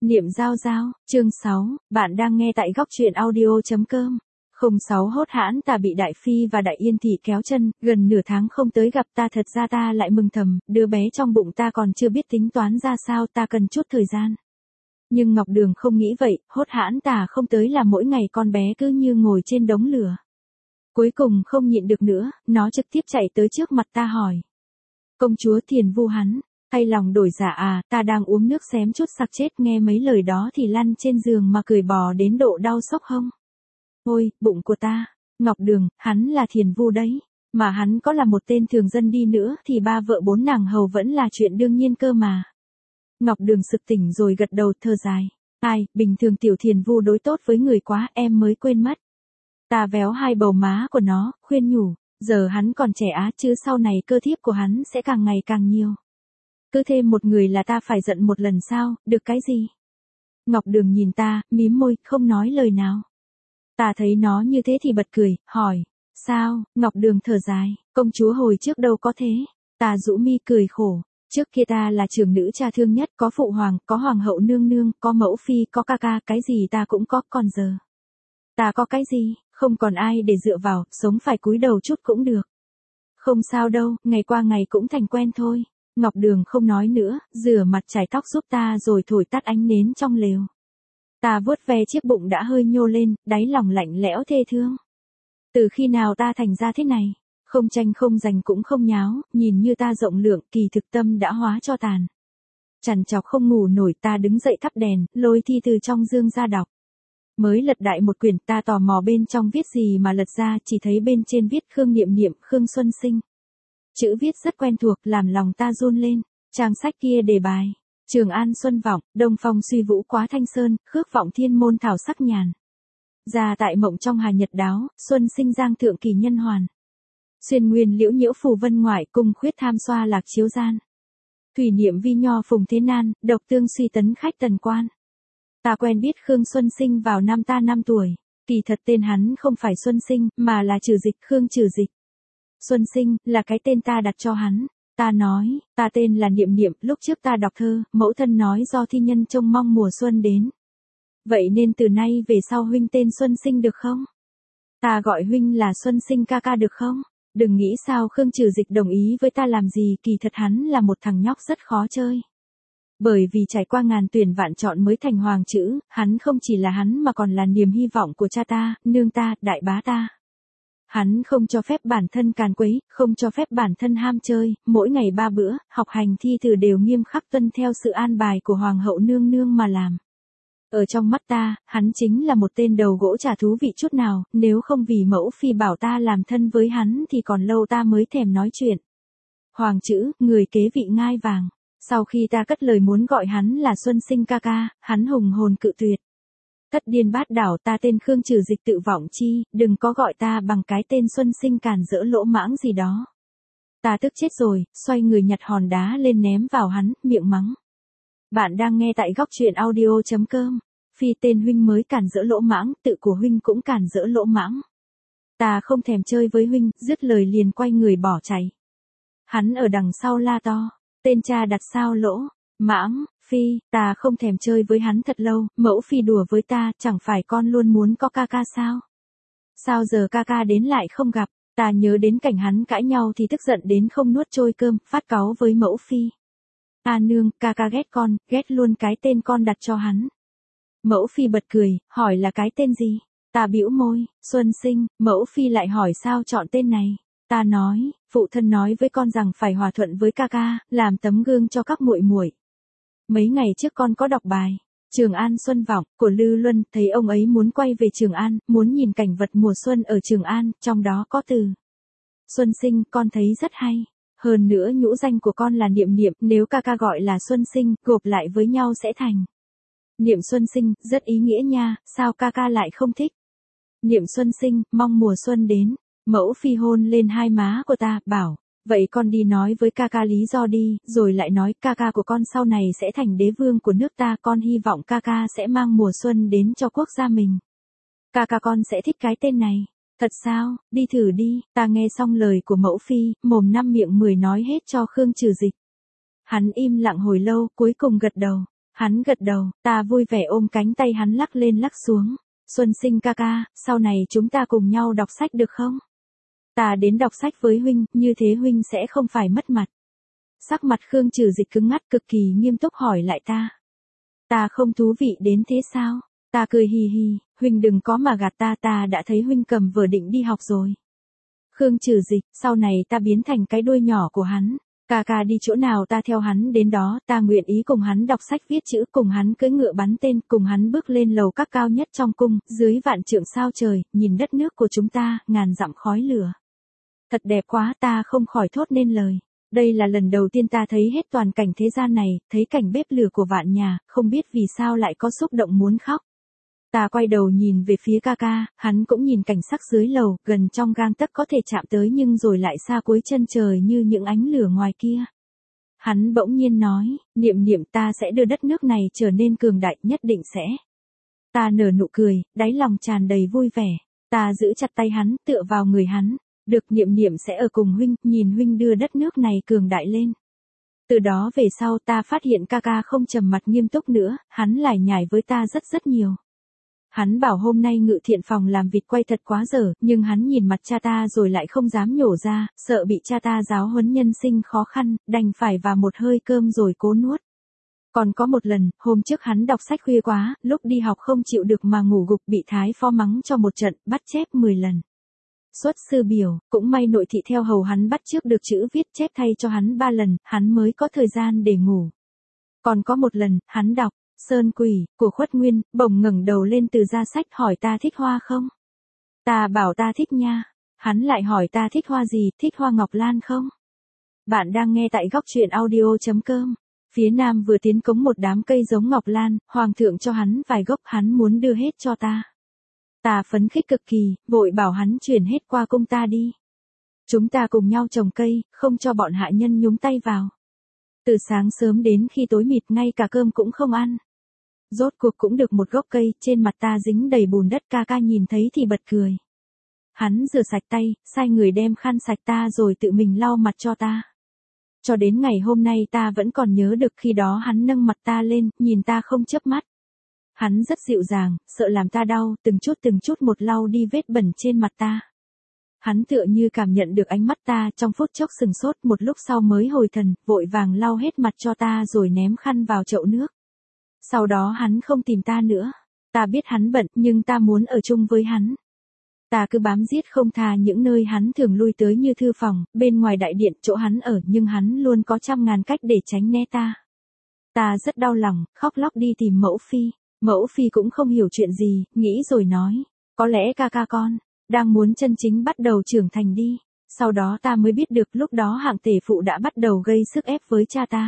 Niệm giao giao, chương 6, bạn đang nghe tại góc truyện audio.com. 06 hốt hãn ta bị Đại Phi và Đại Yên Thị kéo chân, gần nửa tháng không tới gặp ta, thật ra ta lại mừng thầm, đứa bé trong bụng ta còn chưa biết tính toán ra sao, ta cần chút thời gian. Nhưng Ngọc Đường không nghĩ vậy, hốt hãn ta không tới là mỗi ngày con bé cứ như ngồi trên đống lửa. Cuối cùng không nhịn được nữa, nó trực tiếp chạy tới trước mặt ta hỏi. Công chúa Thiền Vu hắn, thay lòng đổi dạ à, ta đang uống nước xém chút sặc chết, nghe mấy lời đó thì lăn trên giường mà cười bò đến độ đau sốc hông. Ôi, bụng của ta, Ngọc Đường, hắn là Thiền Vu đấy, mà hắn có là một tên thường dân đi nữa thì ba vợ bốn nàng hầu vẫn là chuyện đương nhiên cơ mà. Ngọc Đường sực tỉnh rồi gật đầu thở dài. Ai, bình thường tiểu Thiền Vu đối tốt với người quá, em mới quên mất. Ta véo hai bầu má của nó, khuyên nhủ, giờ hắn còn trẻ á, chứ sau này cơ thiếp của hắn sẽ càng ngày càng nhiều. Cứ thêm một người là ta phải giận một lần sao, được cái gì? Ngọc Đường nhìn ta, mím môi, không nói lời nào. Ta thấy nó như thế thì bật cười, hỏi, sao? Ngọc Đường thở dài, công chúa hồi trước đâu có thế. Ta rũ mi cười khổ, trước kia ta là trưởng nữ cha thương nhất, có phụ hoàng, có hoàng hậu nương nương, có mẫu phi, có ca ca, cái gì ta cũng có, còn giờ. Ta có cái gì, không còn ai để dựa vào, sống phải cúi đầu chút cũng được. Không sao đâu, ngày qua ngày cũng thành quen thôi. Ngọc Đường không nói nữa, rửa mặt chải tóc giúp ta rồi thổi tắt ánh nến trong lều. Ta vuốt ve chiếc bụng đã hơi nhô lên, đáy lòng lạnh lẽo thê thương. Từ khi nào ta thành ra thế này, không tranh không giành cũng không nháo, nhìn như ta rộng lượng, kỳ thực tâm đã hóa cho tàn. Trằn trọc không ngủ nổi, ta đứng dậy thắp đèn, lôi thi từ trong dương ra đọc. Mới lật đại một quyển, ta tò mò bên trong viết gì mà lật ra, chỉ thấy bên trên viết Khương Niệm Niệm, Khương Xuân Sinh. Chữ viết rất quen thuộc, làm lòng ta run lên. Trang sách kia đề bài, Trường An Xuân Vọng, Đông Phong Suy Vũ Quá Thanh Sơn, Khước Vọng Thiên Môn Thảo Sắc Nhàn. Gia tại mộng trong Hà Nhật Đáo, Xuân Sinh Giang Thượng Kỳ Nhân Hoàn. Xuyên Nguyên Liễu Nhiễu Phù Vân Ngoại, Cung Khuyết Tham Xoa Lạc Chiếu Gian. Thủy Niệm Vi Nho Phùng Thế Nan, Độc Tương Suy Tấn Khách Tần Quan. Ta quen biết Khương Xuân Sinh vào năm ta 5 tuổi, kỳ thật tên hắn không phải Xuân Sinh, mà là Trừ Dịch, Khương Trừ Dịch. Xuân Sinh, là cái tên ta đặt cho hắn. Ta nói, ta tên là Niệm Niệm, lúc trước ta đọc thơ, mẫu thân nói do thi nhân trông mong mùa xuân đến. Vậy nên từ nay về sau huynh tên Xuân Sinh được không? Ta gọi huynh là Xuân Sinh ca ca được không? Đừng nghĩ sao Khương Trừ Dịch đồng ý với ta làm gì, kỳ thật hắn là một thằng nhóc rất khó chơi. Bởi vì trải qua ngàn tuyển vạn chọn mới thành hoàng chữ, hắn không chỉ là hắn mà còn là niềm hy vọng của cha ta, nương ta, đại bá ta. Hắn không cho phép bản thân càn quấy, không cho phép bản thân ham chơi, mỗi ngày 3 bữa, học hành thi từ đều nghiêm khắc tuân theo sự an bài của hoàng hậu nương nương mà làm. Ở trong mắt ta, hắn chính là một tên đầu gỗ chả thú vị chút nào, nếu không vì mẫu phi bảo ta làm thân với hắn thì còn lâu ta mới thèm nói chuyện. Hoàng chữ, người kế vị ngai vàng. Sau khi ta cất lời muốn gọi hắn là Xuân Sinh ca ca, hắn hùng hồn cự tuyệt. Thất điên bát đảo, ta tên Khương Trừ Dịch tự vọng chi, đừng có gọi ta bằng cái tên Xuân Sinh càn rỡ lỗ mãng gì đó. Ta tức chết rồi, xoay người nhặt hòn đá lên ném vào hắn, miệng mắng. Bạn đang nghe tại góc truyện audio.com. Phi tên huynh mới càn rỡ lỗ mãng, tự của huynh cũng càn rỡ lỗ mãng. Ta không thèm chơi với huynh, dứt lời liền quay người bỏ chạy. Hắn ở đằng sau la to, tên cha đặt sao lỗ mãng. Phi, ta không thèm chơi với hắn thật lâu, mẫu phi đùa với ta, chẳng phải con luôn muốn có ca ca sao? Sao giờ ca ca đến lại không gặp, ta nhớ đến cảnh hắn cãi nhau thì tức giận đến không nuốt trôi cơm, phát cáu với mẫu phi. A nương, ca ca ghét con, ghét luôn cái tên con đặt cho hắn. Mẫu phi bật cười, hỏi là cái tên gì? Ta bĩu môi, Xuân Sinh, mẫu phi lại hỏi sao chọn tên này? Ta nói, phụ thân nói với con rằng phải hòa thuận với ca ca, làm tấm gương cho các muội muội. Mấy ngày trước con có đọc bài Trường An Xuân Vọng của Lư Luân, thấy ông ấy muốn quay về Trường An, muốn nhìn cảnh vật mùa xuân ở Trường An, trong đó có từ Xuân Sinh, con thấy rất hay. Hơn nữa nhũ danh của con là Niệm Niệm, nếu ca ca gọi là Xuân Sinh, gộp lại với nhau sẽ thành Niệm Xuân Sinh, rất ý nghĩa nha, sao ca ca lại không thích? Niệm Xuân Sinh, mong mùa xuân đến. Mẫu phi hôn lên hai má của ta, bảo, vậy con đi nói với ca ca lý do đi, rồi lại nói ca ca của con sau này sẽ thành đế vương của nước ta, con hy vọng ca ca sẽ mang mùa xuân đến cho quốc gia mình. Ca ca con sẽ thích cái tên này. Thật sao, đi thử đi, ta nghe xong lời của mẫu phi, mồm năm miệng 10 nói hết cho Khương Trừ Dịch. Hắn im lặng hồi lâu, cuối cùng gật đầu. Hắn gật đầu, ta vui vẻ ôm cánh tay hắn lắc lên lắc xuống. Xuân Sinh ca ca, sau này chúng ta cùng nhau đọc sách được không? Ta đến đọc sách với huynh, như thế huynh sẽ không phải mất mặt. Sắc mặt Khương Trừ Dịch cứng ngắt cực kỳ nghiêm túc hỏi lại ta. Ta không thú vị đến thế sao? Ta cười hì hì, huynh đừng có mà gạt ta, ta đã thấy huynh cầm vở định đi học rồi. Khương Trừ Dịch, sau này ta biến thành cái đuôi nhỏ của hắn. Ca ca đi chỗ nào ta theo hắn đến đó, ta nguyện ý cùng hắn đọc sách viết chữ, cùng hắn cưỡi ngựa bắn tên, cùng hắn bước lên lầu các cao nhất trong cung, dưới vạn trượng sao trời, nhìn đất nước của chúng ta, ngàn dặm khói lửa. Thật đẹp quá, ta không khỏi thốt nên lời. Đây là lần đầu tiên ta thấy hết toàn cảnh thế gian này, thấy cảnh bếp lửa của vạn nhà, không biết vì sao lại có xúc động muốn khóc. Ta quay đầu nhìn về phía ca ca, hắn cũng nhìn cảnh sắc dưới lầu, gần trong gang tấc có thể chạm tới nhưng rồi lại xa cuối chân trời như những ánh lửa ngoài kia. Hắn bỗng nhiên nói, Niệm Niệm, ta sẽ đưa đất nước này trở nên cường đại, nhất định sẽ. Ta nở nụ cười, đáy lòng tràn đầy vui vẻ. Ta giữ chặt tay hắn, tựa vào người hắn. Được, Niệm Niệm sẽ ở cùng huynh, nhìn huynh đưa đất nước này cường đại lên. Từ đó về sau ta phát hiện ca ca không trầm mặt nghiêm túc nữa, hắn lải nhải với ta rất nhiều. Hắn bảo hôm nay Ngự Thiện phòng làm vịt quay thật quá dở, nhưng hắn nhìn mặt cha ta rồi lại không dám nhổ ra, sợ bị cha ta giáo huấn nhân sinh khó khăn, đành phải vào một hơi cơm rồi cố nuốt. Còn có một lần, hôm trước hắn đọc sách khuya quá, lúc đi học không chịu được mà ngủ gục, bị thái phó mắng cho một trận, bắt chép 10 lần. Xuất sư biểu, cũng may nội thị theo hầu hắn bắt chước được chữ viết chép thay cho hắn 3 lần, hắn mới có thời gian để ngủ. Còn có một lần, hắn đọc Sơn Quỷ của Khuất Nguyên, bỗng ngẩng đầu lên từ ra sách hỏi ta thích hoa không? Ta bảo ta thích nha. Hắn lại hỏi ta thích hoa gì, thích hoa ngọc lan không? Bạn đang nghe tại góc truyện audio.com. Phía nam vừa tiến cống một đám cây giống ngọc lan, hoàng thượng cho hắn vài gốc, hắn muốn đưa hết cho ta. Ta phấn khích cực kỳ, vội bảo hắn chuyển hết qua cung ta đi. Chúng ta cùng nhau trồng cây, không cho bọn hạ nhân nhúng tay vào. Từ sáng sớm đến khi tối mịt, ngay cả cơm cũng không ăn. Rốt cuộc cũng được một gốc cây, trên mặt ta dính đầy bùn đất, ca ca nhìn thấy thì bật cười. Hắn rửa sạch tay, sai người đem khăn sạch ta rồi tự mình lau mặt cho ta. Cho đến ngày hôm nay ta vẫn còn nhớ được khi đó hắn nâng mặt ta lên, nhìn ta không chớp mắt. Hắn rất dịu dàng, sợ làm ta đau, từng chút một lau đi vết bẩn trên mặt ta. Hắn tựa như cảm nhận được ánh mắt ta, trong phút chốc sừng sốt, một lúc sau mới hồi thần, vội vàng lau hết mặt cho ta rồi ném khăn vào chậu nước. Sau đó hắn không tìm ta nữa. Ta biết hắn bận, nhưng ta muốn ở chung với hắn. Ta cứ bám giết không tha những nơi hắn thường lui tới như thư phòng, bên ngoài đại điện, chỗ hắn ở, nhưng hắn luôn có trăm ngàn cách để tránh né ta. Ta rất đau lòng, khóc lóc đi tìm Mẫu Phi. Mẫu Phi cũng không hiểu chuyện gì, nghĩ rồi nói, có lẽ ca ca con đang muốn chân chính bắt đầu trưởng thành đi. Sau đó ta mới biết được lúc đó Hạng tể phụ đã bắt đầu gây sức ép với cha ta.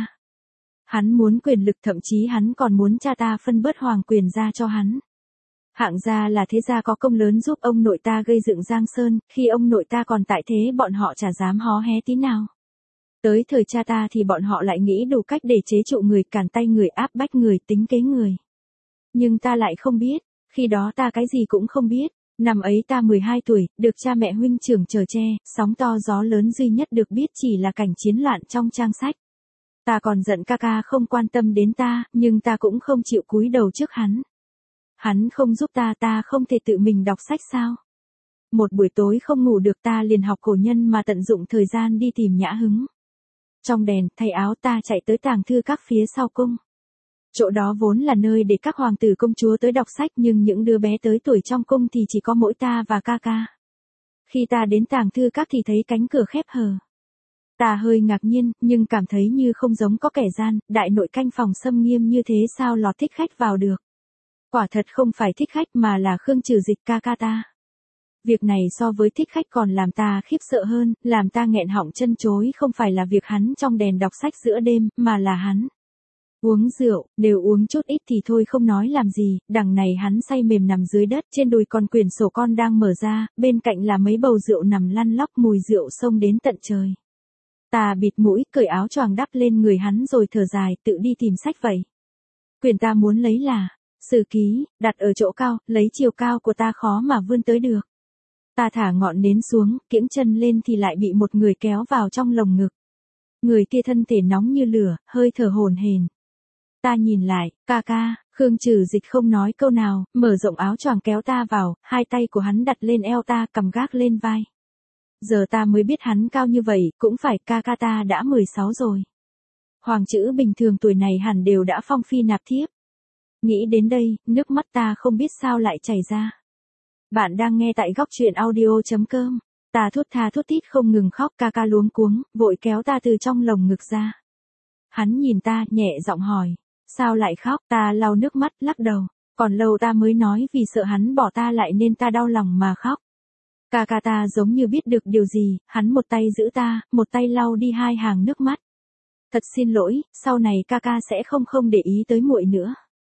Hắn muốn quyền lực, thậm chí hắn còn muốn cha ta phân bớt hoàng quyền ra cho hắn. Hạng gia là thế gia có công lớn giúp ông nội ta gây dựng Giang Sơn, khi ông nội ta còn tại thế bọn họ chả dám hó hé tí nào. Tới thời cha ta thì bọn họ lại nghĩ đủ cách để chế trụ người, cản tay người, áp bách người, tính kế người. Nhưng ta lại không biết, khi đó ta cái gì cũng không biết. Năm ấy ta 12 tuổi, được cha mẹ huynh trưởng chở che, sóng to gió lớn duy nhất được biết chỉ là cảnh chiến loạn trong trang sách. Ta còn giận ca ca không quan tâm đến ta, nhưng ta cũng không chịu cúi đầu trước hắn. Hắn không giúp ta, ta không thể tự mình đọc sách sao? Một buổi tối không ngủ được, ta liền học cổ nhân mà tận dụng thời gian đi tìm Nhã Hứng. Trong đèn, thay áo, ta chạy tới tàng thư các phía sau cung. Chỗ đó vốn là nơi để các hoàng tử công chúa tới đọc sách, nhưng những đứa bé tới tuổi trong cung thì chỉ có mỗi ta và ca ca. Khi ta đến tàng thư các thì thấy cánh cửa khép hờ. Ta hơi ngạc nhiên, nhưng cảm thấy như không giống có kẻ gian, đại nội canh phòng xâm nghiêm như thế sao lọt thích khách vào được. Quả thật không phải thích khách mà là Khương Trừ Dịch ca ca ta. Việc này so với thích khách còn làm ta khiếp sợ hơn, làm ta nghẹn họng chân chối, không phải là việc hắn trong đèn đọc sách giữa đêm, mà là hắn uống rượu, đều uống chút ít thì thôi không nói làm gì, đằng này hắn say mềm nằm dưới đất, trên đùi còn quyển sổ con đang mở ra, bên cạnh là mấy bầu rượu nằm lăn lóc, mùi rượu xông đến tận trời. Ta bịt mũi, cởi áo choàng đắp lên người hắn rồi thở dài, tự đi tìm sách vậy. Quyển ta muốn lấy là Sử Ký, đặt ở chỗ cao, lấy chiều cao của ta khó mà vươn tới được. Ta thả ngọn nến xuống, kiễng chân lên thì lại bị một người kéo vào trong lồng ngực. Người kia thân thể nóng như lửa, hơi thở hổn hển. Ta nhìn lại, ca ca, Khương Trừ Dịch không nói câu nào, mở rộng áo choàng kéo ta vào, hai tay của hắn đặt lên eo ta, cầm gác lên vai. Giờ ta mới biết hắn cao như vậy, cũng phải ca ca ta đã 16 rồi. Hoàng chữ bình thường tuổi này hẳn đều đã phong phi nạp thiếp. Nghĩ đến đây, nước mắt ta không biết sao lại chảy ra. Bạn đang nghe tại góc truyện audio.com. Ta thút tha thút thít không ngừng khóc, ca ca luống cuống, vội kéo ta từ trong lồng ngực ra. Hắn nhìn ta, nhẹ giọng hỏi, sao lại khóc? Ta lau nước mắt, lắc đầu. Còn lâu ta mới nói vì sợ hắn bỏ ta lại nên ta đau lòng mà khóc. Ca ca ta giống như biết được điều gì, hắn một tay giữ ta, một tay lau đi hai hàng nước mắt. Thật xin lỗi, sau này ca ca sẽ không để ý tới muội nữa.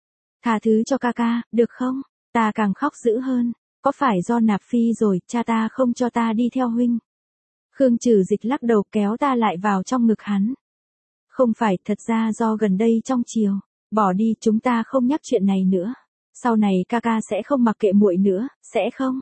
Tha thứ cho ca ca, được không? Ta càng khóc dữ hơn. Có phải do nạp phi rồi, cha ta không cho ta đi theo huynh? Khương Trừ Dịch lắc đầu kéo ta lại vào trong ngực hắn. Không phải, thật ra do gần đây trong chiều. Bỏ đi, chúng ta không nhắc chuyện này nữa. Sau này ca ca sẽ không mặc kệ muội nữa, sẽ không?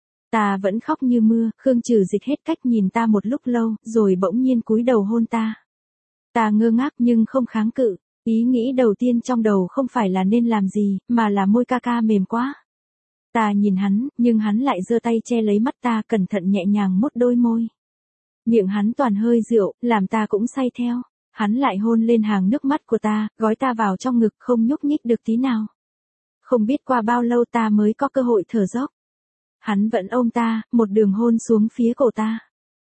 Ta vẫn khóc như mưa, Khương Trừ Dịch hết cách nhìn ta một lúc lâu, rồi bỗng nhiên cúi đầu hôn ta. Ta ngơ ngác nhưng không kháng cự. Ý nghĩ đầu tiên trong đầu không phải là nên làm gì, mà là môi ca ca mềm quá. Ta nhìn hắn, nhưng hắn lại giơ tay che lấy mắt ta, cẩn thận nhẹ nhàng mút đôi môi. Miệng hắn toàn hơi rượu, làm ta cũng say theo. Hắn lại hôn lên hàng nước mắt của ta, gói ta vào trong ngực, không nhúc nhích được tí nào. Không biết qua bao lâu ta mới có cơ hội thở dốc. Hắn vẫn ôm ta, một đường hôn xuống phía cổ ta.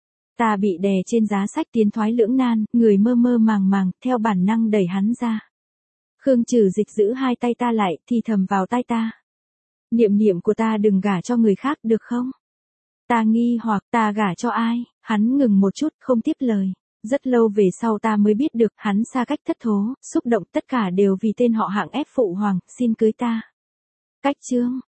Ta bị đè trên giá sách tiến thoái lưỡng nan, người mơ mơ màng màng, theo bản năng đẩy hắn ra. Khương Trừ Dịch giữ hai tay ta lại, thì thầm vào tai ta. Niệm niệm của ta đừng gả cho người khác được không? Ta nghi hoặc ta gả cho ai? Hắn ngừng một chút, không tiếp lời. Rất lâu về sau ta mới biết được hắn xa cách thất thố, xúc động tất cả đều vì tên họ hạng ép phụ hoàng, xin cưới ta. Cách chương.